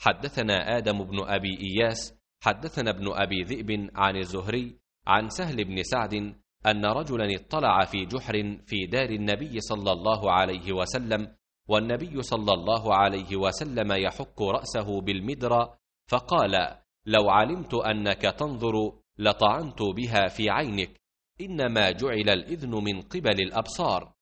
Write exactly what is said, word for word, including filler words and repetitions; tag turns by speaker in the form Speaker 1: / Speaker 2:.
Speaker 1: حدثنا آدم بن أبي إياس حدثنا ابن أبي ذئب عن الزهري عن سهل بن سعد أن رجلا اطلع في جحر في دار النبي صلى الله عليه وسلم، والنبي صلى الله عليه وسلم يحك رأسه بالمدرى، فقال: لو علمت أنك تنظر لطعنت بها في عينك، إنما جعل الإذن من قبل الأبصار.